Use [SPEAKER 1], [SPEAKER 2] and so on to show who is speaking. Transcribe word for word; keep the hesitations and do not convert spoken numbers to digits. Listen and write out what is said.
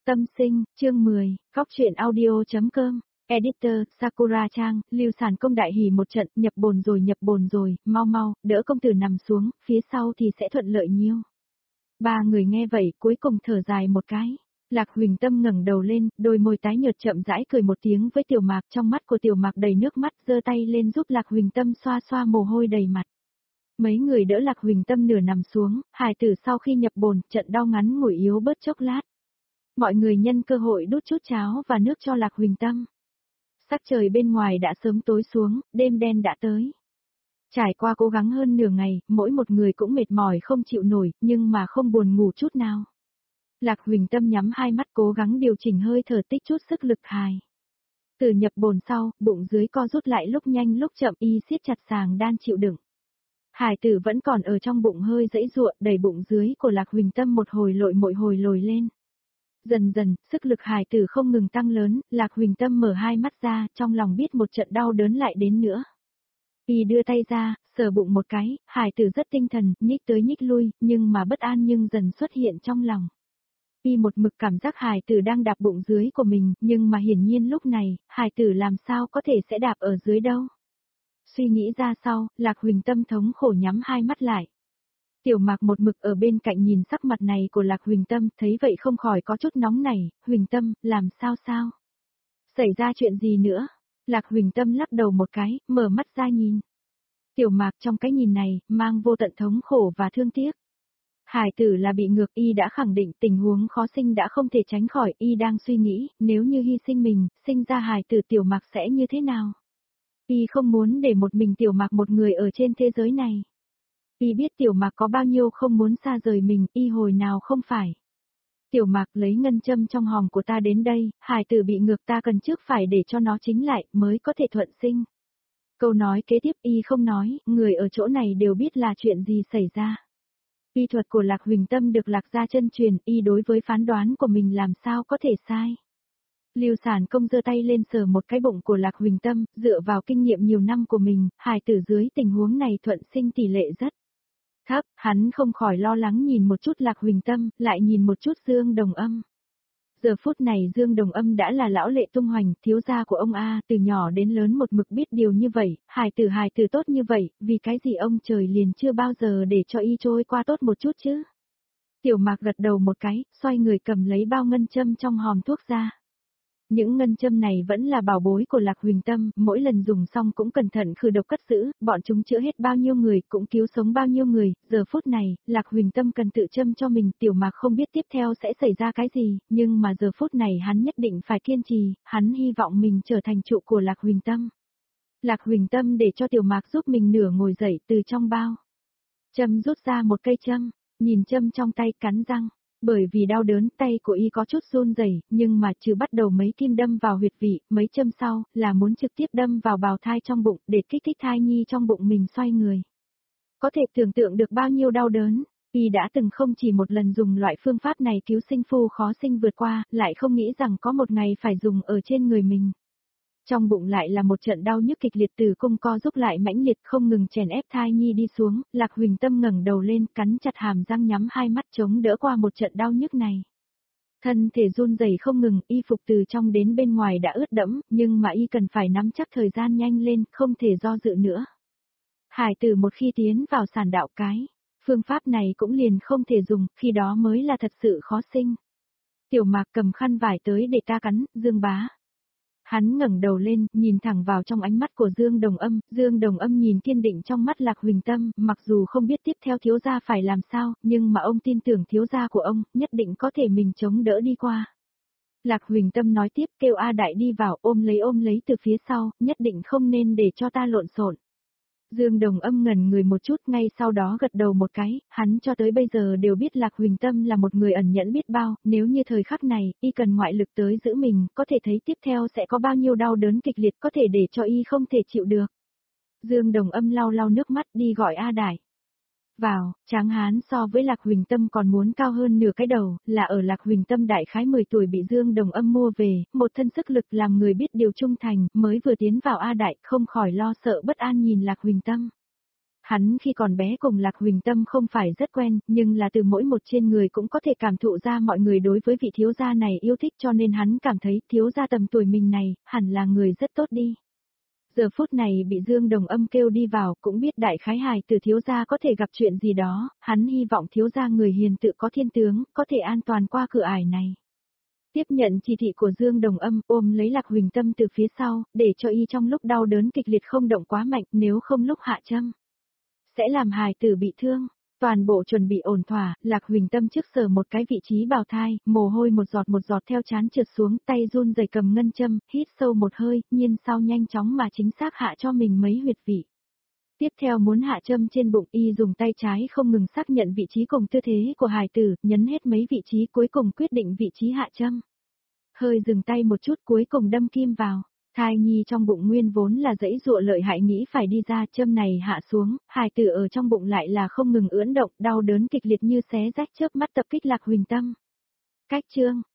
[SPEAKER 1] Tâm sinh, chương mười, góc truyện audio.com, editor, Sakura Trang, Lưu Sản công đại hỉ một trận, nhập bồn rồi nhập bồn rồi, mau mau, đỡ công tử nằm xuống, phía sau thì sẽ thuận lợi nhiêu. Ba người nghe vậy, cuối cùng thở dài một cái. Lạc Huỳnh Tâm ngẩng đầu lên, đôi môi tái nhợt chậm rãi cười một tiếng với Tiểu Mạc, trong mắt của Tiểu Mạc đầy nước mắt, giơ tay lên giúp Lạc Huỳnh Tâm xoa xoa mồ hôi đầy mặt. Mấy người đỡ Lạc Huỳnh Tâm nửa nằm xuống, hài tử sau khi nhập bồn, trận đau ngắn ngủi yếu bớt chốc lát. Mọi người nhân cơ hội đút chút cháo và nước cho Lạc Huỳnh Tâm. Sắc trời bên ngoài đã sớm tối xuống, đêm đen đã tới. Trải qua cố gắng hơn nửa ngày, mỗi một người cũng mệt mỏi không chịu nổi, nhưng mà không buồn ngủ chút nào. Lạc Huỳnh Tâm nhắm hai mắt cố gắng điều chỉnh hơi thở tích chút sức lực hài. Từ nhập bồn sau, bụng dưới co rút lại lúc nhanh lúc chậm, y siết chặt sàng đan chịu đựng. Hải tử vẫn còn ở trong bụng hơi dãy ruộng, đầy bụng dưới của Lạc Huỳnh Tâm một hồi lội mỗi hồi lồi lên. Dần dần, sức lực hài tử không ngừng tăng lớn, Lạc Huỳnh Tâm mở hai mắt ra, trong lòng biết một trận đau đớn lại đến nữa. Y đưa tay ra, sờ bụng một cái, hài tử rất tinh thần, nhích tới nhích lui, nhưng mà bất an nhưng dần xuất hiện trong lòng. Y một mực cảm giác hài tử đang đạp bụng dưới của mình, nhưng mà hiển nhiên lúc này, hài tử làm sao có thể sẽ đạp ở dưới đâu. Suy nghĩ ra sau, Lạc Huỳnh Tâm thống khổ nhắm hai mắt lại. Tiểu Mạc một mực ở bên cạnh nhìn sắc mặt này của Lạc Huỳnh Tâm, thấy vậy không khỏi có chút nóng nảy, Huỳnh Tâm, làm sao sao? Xảy ra chuyện gì nữa? Lạc Huỳnh Tâm lắc đầu một cái, mở mắt ra nhìn. Tiểu Mạc trong cái nhìn này, mang vô tận thống khổ và thương tiếc. Hải tử là bị ngược, y đã khẳng định tình huống khó sinh đã không thể tránh khỏi, y đang suy nghĩ, nếu như hy sinh mình, sinh ra hài tử Tiểu Mạc sẽ như thế nào? Y không muốn để một mình Tiểu Mạc một người ở trên thế giới này. Y biết Tiểu Mạc có bao nhiêu không muốn xa rời mình, y hồi nào không phải. Tiểu Mạc lấy ngân châm trong hòm của ta đến đây, hài tử bị ngược ta cần trước phải để cho nó chính lại, mới có thể thuận sinh. Câu nói kế tiếp y không nói, người ở chỗ này đều biết là chuyện gì xảy ra. Y thuật của Lạc Huỳnh Tâm được Lạc gia chân truyền, y đối với phán đoán của mình làm sao có thể sai. Lưu Sản công giơ tay lên sờ một cái bụng của Lạc Huỳnh Tâm, dựa vào kinh nghiệm nhiều năm của mình, hài tử dưới tình huống này thuận sinh tỷ lệ rất thấp, hắn không khỏi lo lắng nhìn một chút Lạc Huỳnh Tâm, lại nhìn một chút Dương Đồng Âm. Giờ phút này Dương Đồng Âm đã là lão lệ tung hoành, thiếu gia của ông A, từ nhỏ đến lớn một mực biết điều như vậy, hài tử hài tử tốt như vậy, vì cái gì ông trời liền chưa bao giờ để cho y trôi qua tốt một chút chứ. Tiểu Mạc gật đầu một cái, xoay người cầm lấy bao ngân châm trong hòm thuốc ra. Những ngân châm này vẫn là bảo bối của Lạc Huỳnh Tâm, mỗi lần dùng xong cũng cẩn thận khử độc cất giữ, bọn chúng chữa hết bao nhiêu người, cũng cứu sống bao nhiêu người, giờ phút này, Lạc Huỳnh Tâm cần tự châm cho mình, Tiểu Mạc không biết tiếp theo sẽ xảy ra cái gì, nhưng mà giờ phút này hắn nhất định phải kiên trì, hắn hy vọng mình trở thành trụ của Lạc Huỳnh Tâm. Lạc Huỳnh Tâm để cho Tiểu Mạc giúp mình nửa ngồi dậy từ trong bao. Châm rút ra một cây châm, nhìn châm trong tay cắn răng. Bởi vì đau đớn tay của y có chút run rẩy, nhưng mà trừ bắt đầu mấy kim đâm vào huyệt vị, mấy châm sau, là muốn trực tiếp đâm vào bào thai trong bụng, để kích thích thai nhi trong bụng mình xoay người. Có thể tưởng tượng được bao nhiêu đau đớn, y đã từng không chỉ một lần dùng loại phương pháp này cứu sinh phu khó sinh vượt qua, lại không nghĩ rằng có một ngày phải dùng ở trên người mình. Trong bụng lại là một trận đau nhức kịch liệt, từ cung co giúp lại mãnh liệt không ngừng chèn ép thai nhi đi xuống, Lạc Huỳnh Tâm ngẩng đầu lên, cắn chặt hàm răng nhắm hai mắt chống đỡ qua một trận đau nhức này. Thân thể run rẩy không ngừng, y phục từ trong đến bên ngoài đã ướt đẫm, nhưng mà y cần phải nắm chắc thời gian nhanh lên, không thể do dự nữa. Hải tử một khi tiến vào sản đạo cái, phương pháp này cũng liền không thể dùng, khi đó mới là thật sự khó sinh. Tiểu Mạc cầm khăn vải tới để ta cắn, Dương bá. Hắn ngẩng đầu lên, nhìn thẳng vào trong ánh mắt của Dương Đồng Âm, Dương Đồng Âm nhìn kiên định trong mắt Lạc Huỳnh Tâm, mặc dù không biết tiếp theo thiếu gia phải làm sao, nhưng mà ông tin tưởng thiếu gia của ông, nhất định có thể mình chống đỡ đi qua. Lạc Huỳnh Tâm nói tiếp, kêu A Đại đi vào, ôm lấy ôm lấy từ phía sau, nhất định không nên để cho ta lộn xộn. Dương Đồng Âm ngẩn người một chút, ngay sau đó gật đầu một cái, hắn cho tới bây giờ đều biết Lạc Huỳnh Tâm là một người ẩn nhẫn biết bao, nếu như thời khắc này, y cần ngoại lực tới giữ mình, có thể thấy tiếp theo sẽ có bao nhiêu đau đớn kịch liệt có thể để cho y không thể chịu được. Dương Đồng Âm lau lau nước mắt đi gọi A Đại. Vào, tráng hán so với Lạc Huỳnh Tâm còn muốn cao hơn nửa cái đầu, là ở Lạc Huỳnh Tâm đại khái mười tuổi bị Dương Đồng Âm mua về, một thân sức lực làm người biết điều trung thành, mới vừa tiến vào A Đại, không khỏi lo sợ bất an nhìn Lạc Huỳnh Tâm. Hắn khi còn bé cùng Lạc Huỳnh Tâm không phải rất quen, nhưng là từ mỗi một trên người cũng có thể cảm thụ ra mọi người đối với vị thiếu gia này yêu thích, cho nên hắn cảm thấy thiếu gia tầm tuổi mình này, hẳn là người rất tốt đi. Giờ phút này bị Dương Đồng Âm kêu đi vào, cũng biết đại khái hài từ thiếu gia có thể gặp chuyện gì đó, hắn hy vọng thiếu gia người hiền tự có thiên tướng, có thể an toàn qua cửa ải này. Tiếp nhận chỉ thị của Dương Đồng Âm, ôm lấy Lạc Huỳnh Tâm từ phía sau, để cho y trong lúc đau đớn kịch liệt không động quá mạnh, nếu không lúc hạ châm sẽ làm hài tử bị thương. Toàn bộ chuẩn bị ổn thỏa, Lạc Huỳnh Tâm trước sờ một cái vị trí bào thai, mồ hôi một giọt một giọt theo trán trượt xuống, tay run rẩy cầm ngân châm, hít sâu một hơi, nhiên sau nhanh chóng mà chính xác hạ cho mình mấy huyệt vị. Tiếp theo muốn hạ châm trên bụng, y dùng tay trái không ngừng xác nhận vị trí cùng tư thế của hài tử, nhấn hết mấy vị trí cuối cùng quyết định vị trí hạ châm. Hơi dừng tay một chút cuối cùng đâm kim vào. Thai nhi trong bụng nguyên vốn là dãy dụa lợi hại nghĩ phải đi ra, châm này hạ xuống, hài tử ở trong bụng lại là không ngừng ưỡn động, đau đớn kịch liệt như xé rách chớp mắt tập kích Lạc Huỳnh Tâm. Cách chương